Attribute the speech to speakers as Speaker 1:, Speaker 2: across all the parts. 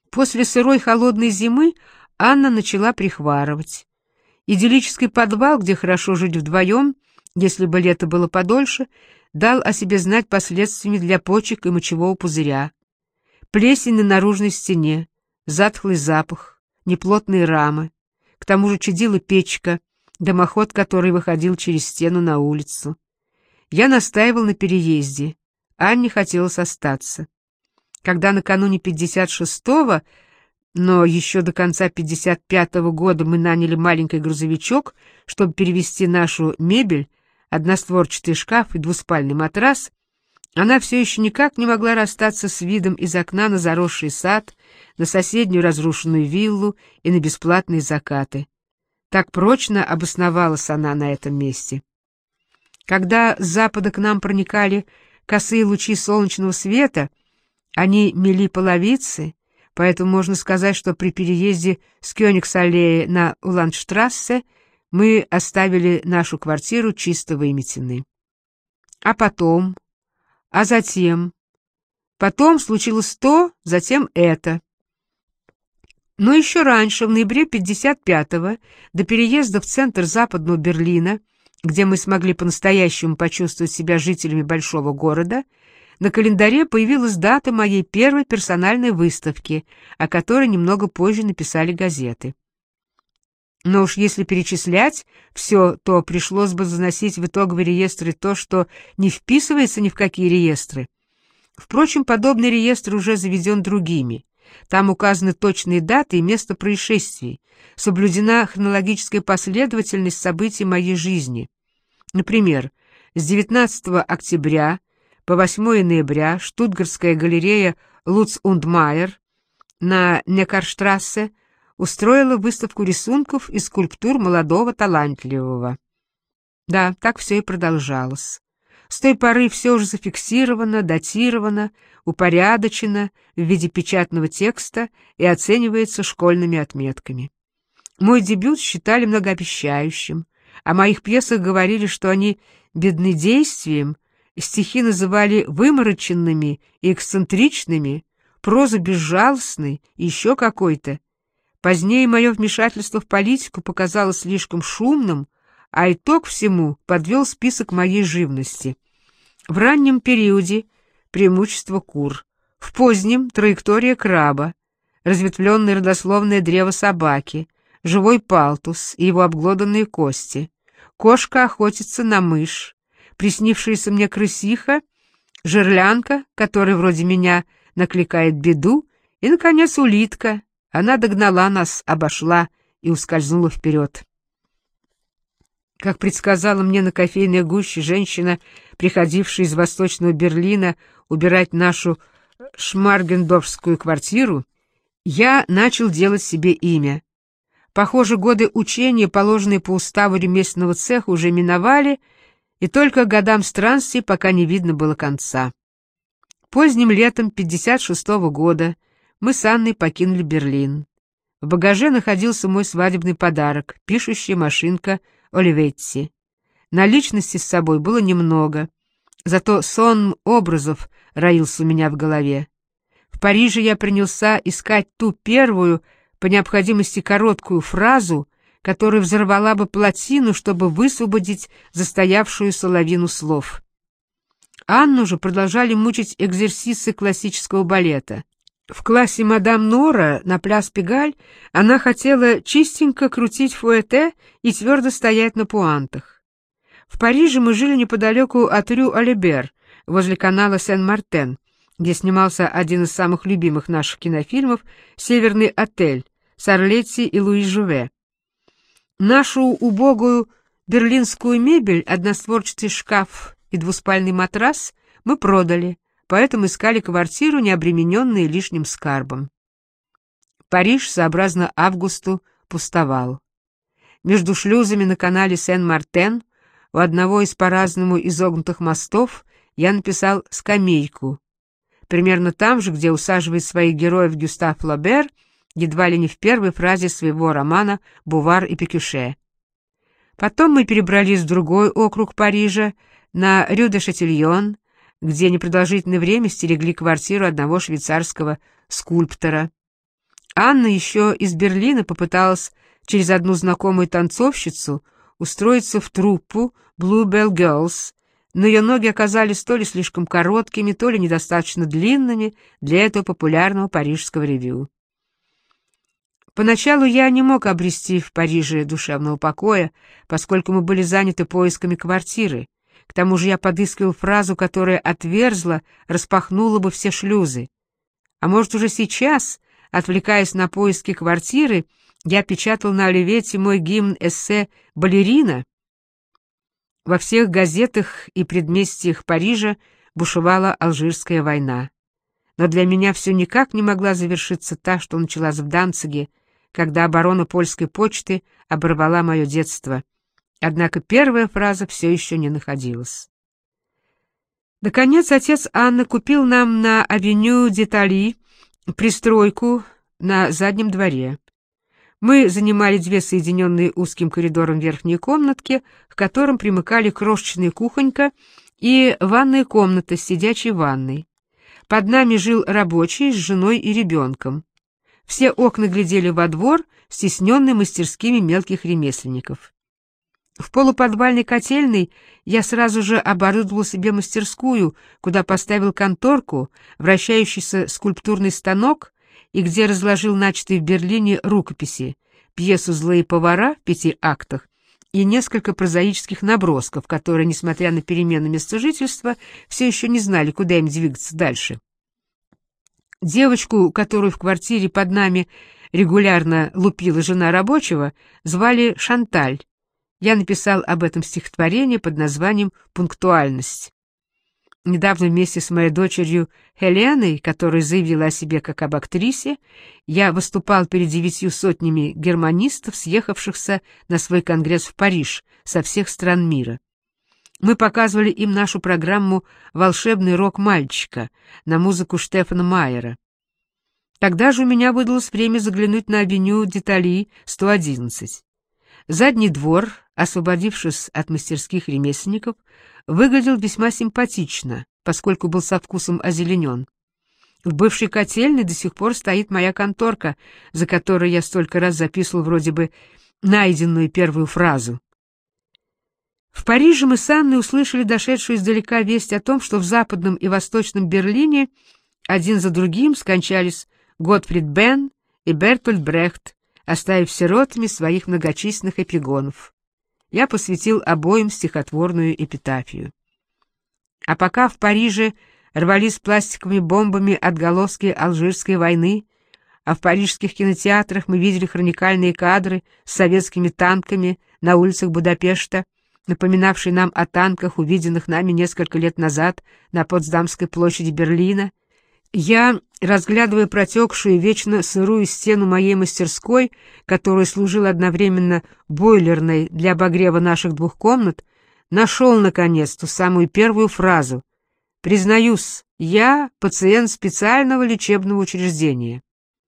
Speaker 1: После сырой холодной зимы Анна начала прихварывать. Идиллический подвал, где хорошо жить вдвоем, если бы лето было подольше, дал о себе знать последствиями для почек и мочевого пузыря. Плесень на наружной стене, затхлый запах, неплотные рамы. К тому же чадила печка, дымоход которой выходил через стену на улицу. Я настаивал на переезде. Анне хотелось остаться. Когда накануне 56-го, но еще до конца 55-го года мы наняли маленький грузовичок, чтобы перевезти нашу мебель, одностворчатый шкаф и двуспальный матрас, она все еще никак не могла расстаться с видом из окна на заросший сад, на соседнюю разрушенную виллу и на бесплатные закаты. Так прочно обосновалась она на этом месте. Когда с запада к нам проникали косые лучи солнечного света, они мели половицы, поэтому можно сказать, что при переезде с Кёнигс-аллее на Уландштрассе мы оставили нашу квартиру чисто выметенной. А затем случилось то, затем это. Но еще раньше, в ноябре 55-го, до переезда в центр Западного Берлина, где мы смогли по-настоящему почувствовать себя жителями большого города, на календаре появилась дата моей первой персональной выставки, о которой немного позже написали газеты. Но уж если перечислять все, то пришлось бы заносить в итоговый реестр и то, что не вписывается ни в какие реестры. Впрочем, подобный реестр уже заведен другими. Там указаны точные даты и место происшествий, соблюдена хронологическая последовательность событий моей жизни. Например, с 19 октября по 8 ноября Штутгартская галерея Луц und Майер на Некарштрассе устроила выставку рисунков и скульптур молодого талантливого. Да, так все и продолжалось. С той поры все уже зафиксировано, датировано, упорядочено в виде печатного текста и оценивается школьными отметками. Мой дебют считали многообещающим, о моих пьесах говорили, что они бедны действием, стихи называли вымороченными и эксцентричными, прозу безжалостной и еще какой-то. Позднее мое вмешательство в политику показалось слишком шумным, а итог всему подвел список моей живности. В раннем периоде преимущество кур, в позднем траектория краба, разветвленное родословное древо собаки, живой палтус и его обглоданные кости, кошка охотится на мышь, приснившаяся мне крысиха, жерлянка, которая вроде меня накликает беду, и, наконец, улитка. Она догнала нас, обошла и ускользнула вперед. Как предсказала мне на кофейной гуще женщина, приходившая из Восточного Берлина убирать нашу шмаргендорфскую квартиру, я начал делать себе имя. Похоже, годы учения, положенные по уставу ремесленного цеха, уже миновали, и только годам странствий пока не видно было конца. Поздним летом 56-го года мы с Анной покинули Берлин. В багаже находился мой свадебный подарок — пишущая машинка Оливетти. Наличности с собой было немного, зато сон образов роился у меня в голове. В Париже я принялся искать ту первую, по необходимости короткую фразу, которая взорвала бы плотину, чтобы высвободить застоявшуюся лавину слов. Анну же продолжали мучить экзерсисы классического балета. В классе мадам Нора на пляс Пегаль она хотела чистенько крутить фуэте и твердо стоять на пуантах. В Париже мы жили неподалеку от Рю-Алибер, возле канала Сен-Мартен, где снимался один из самых любимых наших кинофильмов «Северный отель» с Арлетти и Луи Жуве. Нашу убогую берлинскую мебель, одностворчатый шкаф и двуспальный матрас мы продали, поэтому искали квартиру, не обремененную лишним скарбом. Париж, сообразно Августу, пустовал. Между шлюзами на канале Сен-Мартен у одного из по-разному изогнутых мостов я написал «скамейку». Примерно там же, где усаживает своих героев Гюстав Флобер, едва ли не в первой фразе своего романа «Бувар и Пекюше». Потом мы перебрались в другой округ Парижа, на Рю-де-Шатильон, где непродолжительное время стерегли квартиру одного швейцарского скульптора. Анна еще из Берлина попыталась через одну знакомую танцовщицу устроиться в труппу Bluebell Girls, но ее ноги оказались то ли слишком короткими, то ли недостаточно длинными для этого популярного парижского ревю. Поначалу я не мог обрести в Париже душевного покоя, поскольку мы были заняты поисками квартиры. К тому же я подыскивал фразу, которая отверзла, распахнула бы все шлюзы. А может, уже сейчас, отвлекаясь на поиски квартиры, я печатал на Оливете мой гимн-эссе «Балерина». Во всех газетах и предместьях Парижа бушевала Алжирская война. Но для меня все никак не могла завершиться та, что началась в Данциге, когда оборона польской почты оборвала мое детство. Однако первая фраза все еще не находилась. Наконец, отец Анны купил нам на авеню Детали пристройку на заднем дворе. Мы занимали две соединенные узким коридором верхние комнатки, к которым примыкали крошечная кухонька и ванная комната с сидячей ванной. Под нами жил рабочий с женой и ребенком. Все окна глядели во двор, стесненный мастерскими мелких ремесленников. В полуподвальной котельной я сразу же оборудовал себе мастерскую, куда поставил конторку, вращающийся скульптурный станок и где разложил начатые в Берлине рукописи, пьесу «Злые повара» в 5 актах и несколько прозаических набросков, которые, несмотря на перемену места жительства, все еще не знали, куда им двигаться дальше. Девочку, которую в квартире под нами регулярно лупила жена рабочего, звали Шанталь. Я написал об этом стихотворение под названием «Пунктуальность». Недавно вместе с моей дочерью Хеленой, которая заявила о себе как об актрисе, я выступал перед 900 германистов, съехавшихся на свой конгресс в Париж со всех стран мира. Мы показывали им нашу программу «Волшебный рок мальчика» на музыку Штефана Майера. Тогда же у меня выдалось время заглянуть на авеню Детали 111. Задний двор, освободившись от мастерских ремесленников, выглядел весьма симпатично, поскольку был со вкусом озеленен. В бывшей котельной до сих пор стоит моя конторка, за которой я столько раз записывал вроде бы найденную первую фразу. В Париже мы с Анной услышали дошедшую издалека весть о том, что в Западном и Восточном Берлине один за другим скончались Готфрид Бенн и Бертольд Брехт, оставив сиротами своих многочисленных эпигонов. Я посвятил обоим стихотворную эпитафию. А пока в Париже рвались пластиковыми бомбами отголоски Алжирской войны, а в парижских кинотеатрах мы видели хроникальные кадры с советскими танками на улицах Будапешта, напоминавшие нам о танках, увиденных нами несколько лет назад на Потсдамской площади Берлина, я, разглядывая протекшую вечно сырую стену моей мастерской, которая служила одновременно бойлерной для обогрева наших 2 комнат, нашел, наконец, ту самую первую фразу. «Признаюсь, я пациент специального лечебного учреждения».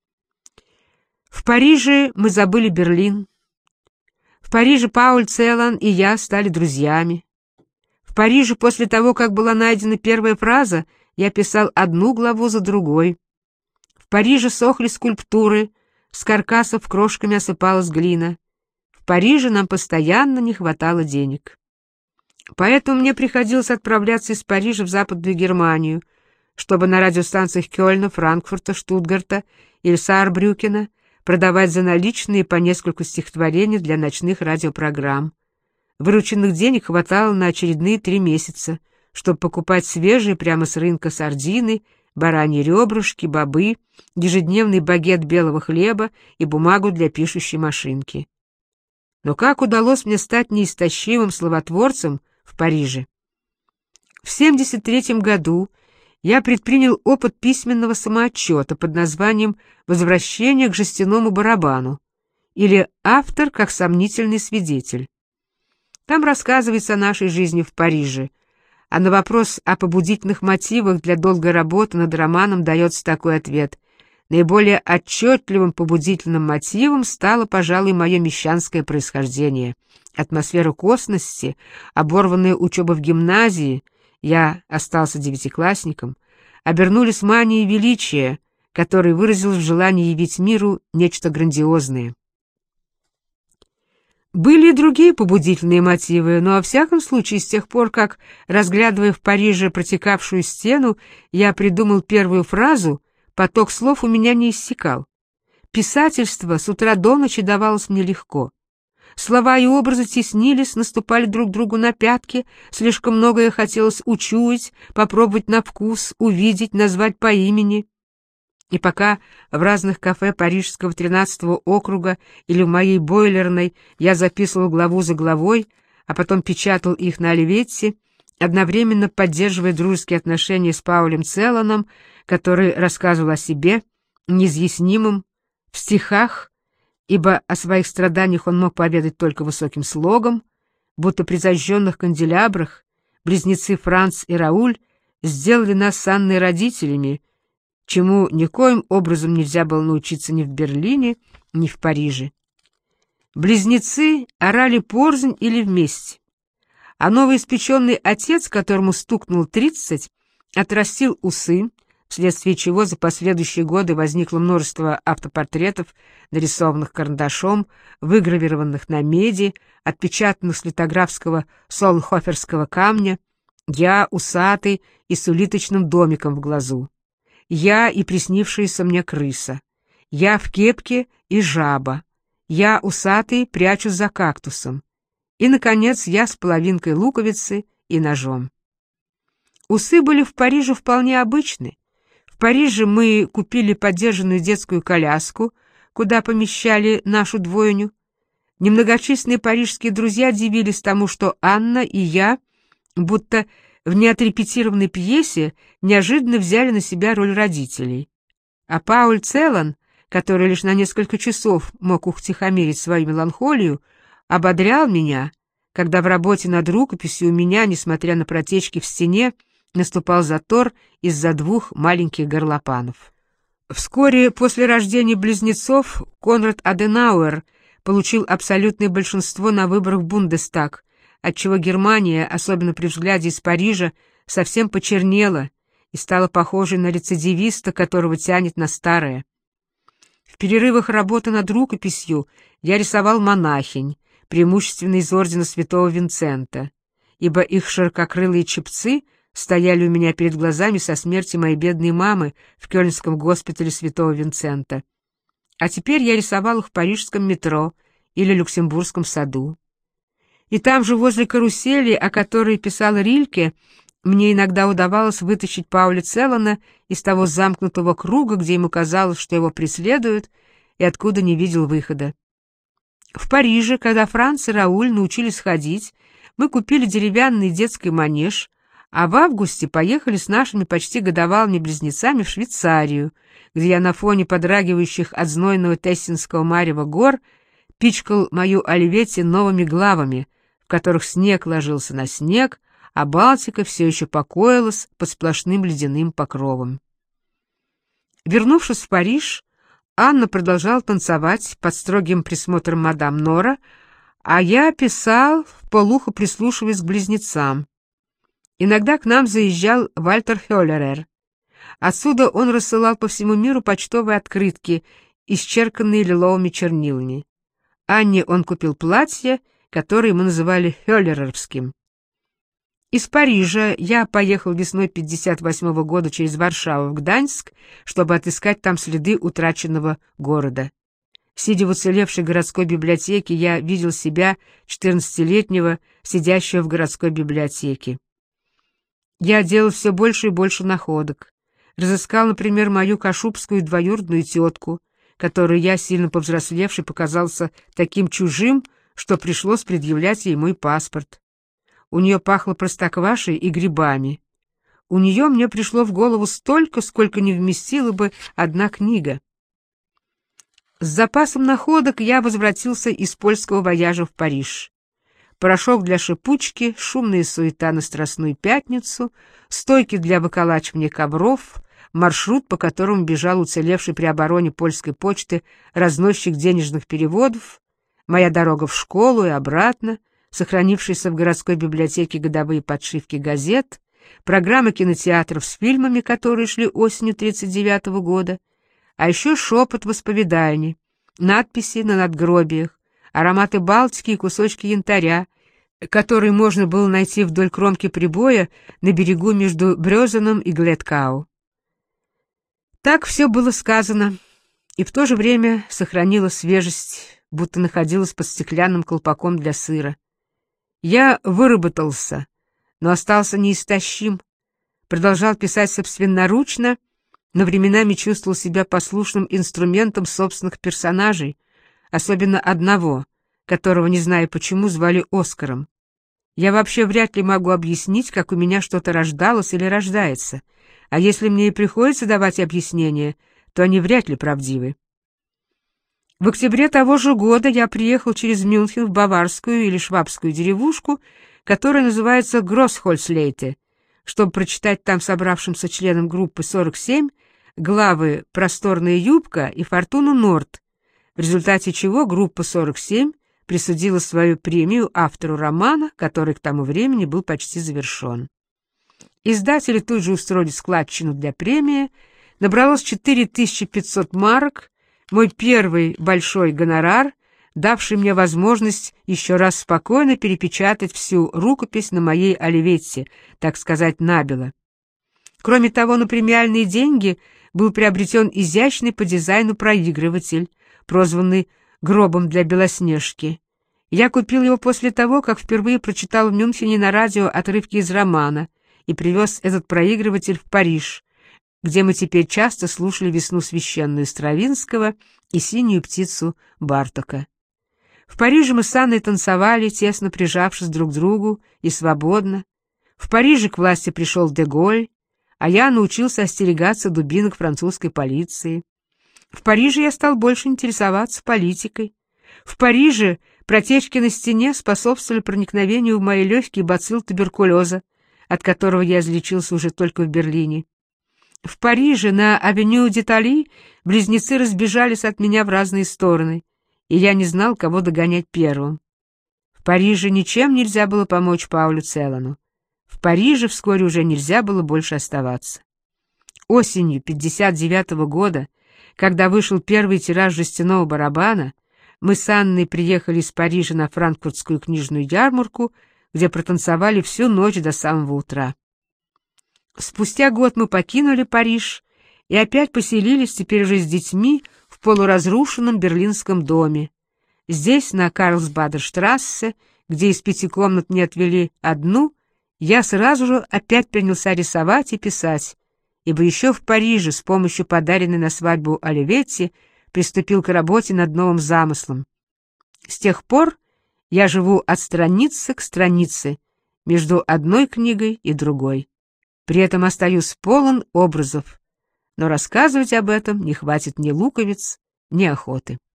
Speaker 1: В Париже мы забыли Берлин. В Париже Пауль Целан и я стали друзьями. В Париже после того, как была найдена первая фраза, я писал одну главу за другой. В Париже сохли скульптуры, с каркасов крошками осыпалась глина. В Париже нам постоянно не хватало денег. Поэтому мне приходилось отправляться из Парижа в Западную Германию, чтобы на радиостанциях Кёльна, Франкфурта, Штутгарта или Саарбрюкена продавать за наличные по несколько стихотворений для ночных радиопрограмм. Вырученных денег хватало на очередные 3 месяца, чтобы покупать свежие прямо с рынка сардины, бараньи ребрышки, бобы, ежедневный багет белого хлеба и бумагу для пишущей машинки. Но как удалось мне стать неистощимым словотворцем в Париже? В 1973 году я предпринял опыт письменного самоотчета под названием «Возвращение к жестяному барабану» или «Автор как сомнительный свидетель». Там рассказывается о нашей жизни в Париже, а на вопрос о побудительных мотивах для долгой работы над романом дается такой ответ. Наиболее отчетливым побудительным мотивом стало, пожалуй, мое мещанское происхождение. Атмосфера косности, оборванная учеба в гимназии, я остался 9-классником, обернулись манией величия, который выразил в желании явить миру нечто грандиозное. Были и другие побудительные мотивы, но во всяком случае с тех пор, как, разглядывая в Париже протекавшую стену, я придумал первую фразу, поток слов у меня не иссякал. Писательство с утра до ночи давалось мне легко. Слова и образы теснились, наступали друг другу на пятки, слишком многое хотелось учуять, попробовать на вкус, увидеть, назвать по имени. И пока в разных кафе парижского 13-го округа или в моей бойлерной я записывал главу за главой, а потом печатал их на Оливетте, одновременно поддерживая дружеские отношения с Паулем Целланом, который рассказывал о себе, неизъяснимым, в стихах, ибо о своих страданиях он мог поведать только высоким слогом, будто при зажженных канделябрах близнецы Франц и Рауль сделали нас с Анной родителями, чему никоим образом нельзя было научиться ни в Берлине, ни в Париже. Близнецы орали порознь или вместе, а новоиспеченный отец, которому стукнул 30, отрастил усы, вследствие чего за последующие годы возникло множество автопортретов, нарисованных карандашом, выгравированных на меди, отпечатанных с литографского солнхоферского камня, я усатый и с улиточным домиком в глазу. Я и приснившаяся мне крыса. Я в кепке и жаба. Я усатый, прячусь за кактусом. И, наконец, я с половинкой луковицы и ножом. Усы были в Париже вполне обычны. В Париже мы купили подержанную детскую коляску, куда помещали нашу двойню. Немногочисленные парижские друзья дивились тому, что Анна и я, будто в неотрепетированной пьесе, неожиданно взяли на себя роль родителей. А Пауль Целлан, который лишь на несколько часов мог утихомирить свою меланхолию, ободрял меня, когда в работе над рукописью у меня, несмотря на протечки в стене, наступал затор из-за двух маленьких горлопанов. Вскоре после рождения близнецов Конрад Аденауэр получил абсолютное большинство на выборах в Бундестаг, отчего Германия, особенно при взгляде из Парижа, совсем почернела и стала похожей на рецидивиста, которого тянет на старое. В перерывах работы над рукописью я рисовал монахинь, преимущественно из ордена Святого Винсента, ибо их ширококрылые чепцы стояли у меня перед глазами со смерти моей бедной мамы в Кёльнском госпитале Святого Винсента. А теперь я рисовал их в парижском метро или Люксембургском саду. И там же, возле карусели, о которой писал Рильке, мне иногда удавалось вытащить Пауля Целлана из того замкнутого круга, где ему казалось, что его преследуют, и откуда не видел выхода. В Париже, когда Франц и Рауль научились ходить, мы купили деревянный детский манеж, а в августе поехали с нашими почти годовалыми близнецами в Швейцарию, где я на фоне подрагивающих от знойного Тессинского марева гор пичкал мою Оливетти новыми главами, в которых снег ложился на снег, а Балтика все еще покоилась под сплошным ледяным покровом. Вернувшись в Париж, Анна продолжала танцевать под строгим присмотром мадам Нора, а я писал, вполуха прислушиваясь к близнецам. Иногда к нам заезжал Вальтер Хёллерер. Отсюда он рассылал по всему миру почтовые открытки, исчерканные лиловыми чернилами. Анне он купил платье, которое мы называли хёллеровским. Из Парижа я поехал весной 58-го года через Варшаву в Гданьск, чтобы отыскать там следы утраченного города. Сидя в уцелевшей городской библиотеке, я видел себя, 14-летнего, сидящего в городской библиотеке. Я делал все больше и больше находок. Разыскал, например, мою кашубскую двоюродную тетку, которой я, сильно повзрослевший, показался таким чужим, что пришлось предъявлять ей мой паспорт. У нее пахло простоквашей и грибами. У нее мне пришло в голову столько, сколько не вместила бы одна книга. С запасом находок я возвратился из польского вояжа в Париж. Порошок для шипучки, шумная суета на Страстную Пятницу, стойки для выколачивания ковров, маршрут, по которому бежал уцелевший при обороне польской почты разносчик денежных переводов, моя дорога в школу и обратно, сохранившиеся в городской библиотеке годовые подшивки газет, программы кинотеатров с фильмами, которые шли осенью 1939 года, а еще шепот в исповедальне, надписи на надгробиях, ароматы Балтики и кусочки янтаря, который можно было найти вдоль кромки прибоя на берегу между Брёзеном и Гледкау. Так все было сказано, и в то же время сохранило свежесть, будто находилось под стеклянным колпаком для сыра. Я выработался, но остался неистощим, продолжал писать собственноручно, но временами чувствовал себя послушным инструментом собственных персонажей, особенно одного, которого, не знаю почему, звали Оскаром. Я вообще вряд ли могу объяснить, как у меня что-то рождалось или рождается, а если мне и приходится давать объяснения, то они вряд ли правдивы. В октябре того же года я приехал через Мюнхен в баварскую или швабскую деревушку, которая называется Гроссхольцлейте, чтобы прочитать там собравшимся членам группы 47 главы «Просторная юбка» и «Фортуну Норд», в результате чего группа 47 присудила свою премию автору романа, который к тому времени был почти завершен. Издатели тут же устроили складчину для премии, набралось 4500 марок, мой первый большой гонорар, давший мне возможность еще раз спокойно перепечатать всю рукопись на моей Оливетте, так сказать, набело. Кроме того, на премиальные деньги был приобретен изящный по дизайну проигрыватель, прозванный «Гробом для Белоснежки». Я купил его после того, как впервые прочитал в Мюнхене на радио отрывки из романа и привез этот проигрыватель в Париж, где мы теперь часто слушали «Весну священную» Стравинского и «Синюю птицу» Бартока. В Париже мы с Анной танцевали, тесно прижавшись друг к другу и свободно. В Париже к власти пришел Де-Голь, а я научился остерегаться дубинок французской полиции. В Париже я стал больше интересоваться политикой. В Париже протечки на стене способствовали проникновению в мои легкие бацилл туберкулеза, от которого я излечился уже только в Берлине. В Париже на авеню Детали близнецы разбежались от меня в разные стороны, и я не знал, кого догонять первым. В Париже ничем нельзя было помочь Паулю Целлану. В Париже вскоре уже нельзя было больше оставаться. Осенью 1959 года, когда вышел первый тираж жестяного барабана, мы с Анной приехали из Парижа на франкфуртскую книжную ярмарку, где протанцевали всю ночь до самого утра. Спустя год мы покинули Париж и опять поселились теперь уже с детьми в полуразрушенном берлинском доме. Здесь, на Карлсбадерштрассе, где из 5 комнат мне отвели одну, я сразу же опять принялся рисовать и писать, ибо еще в Париже с помощью подаренной на свадьбу Оливетти приступил к работе над новым замыслом. С тех пор я живу от страницы к странице, между одной книгой и другой. При этом остаюсь полон образов, но рассказывать об этом не хватит ни луковиц, ни охоты.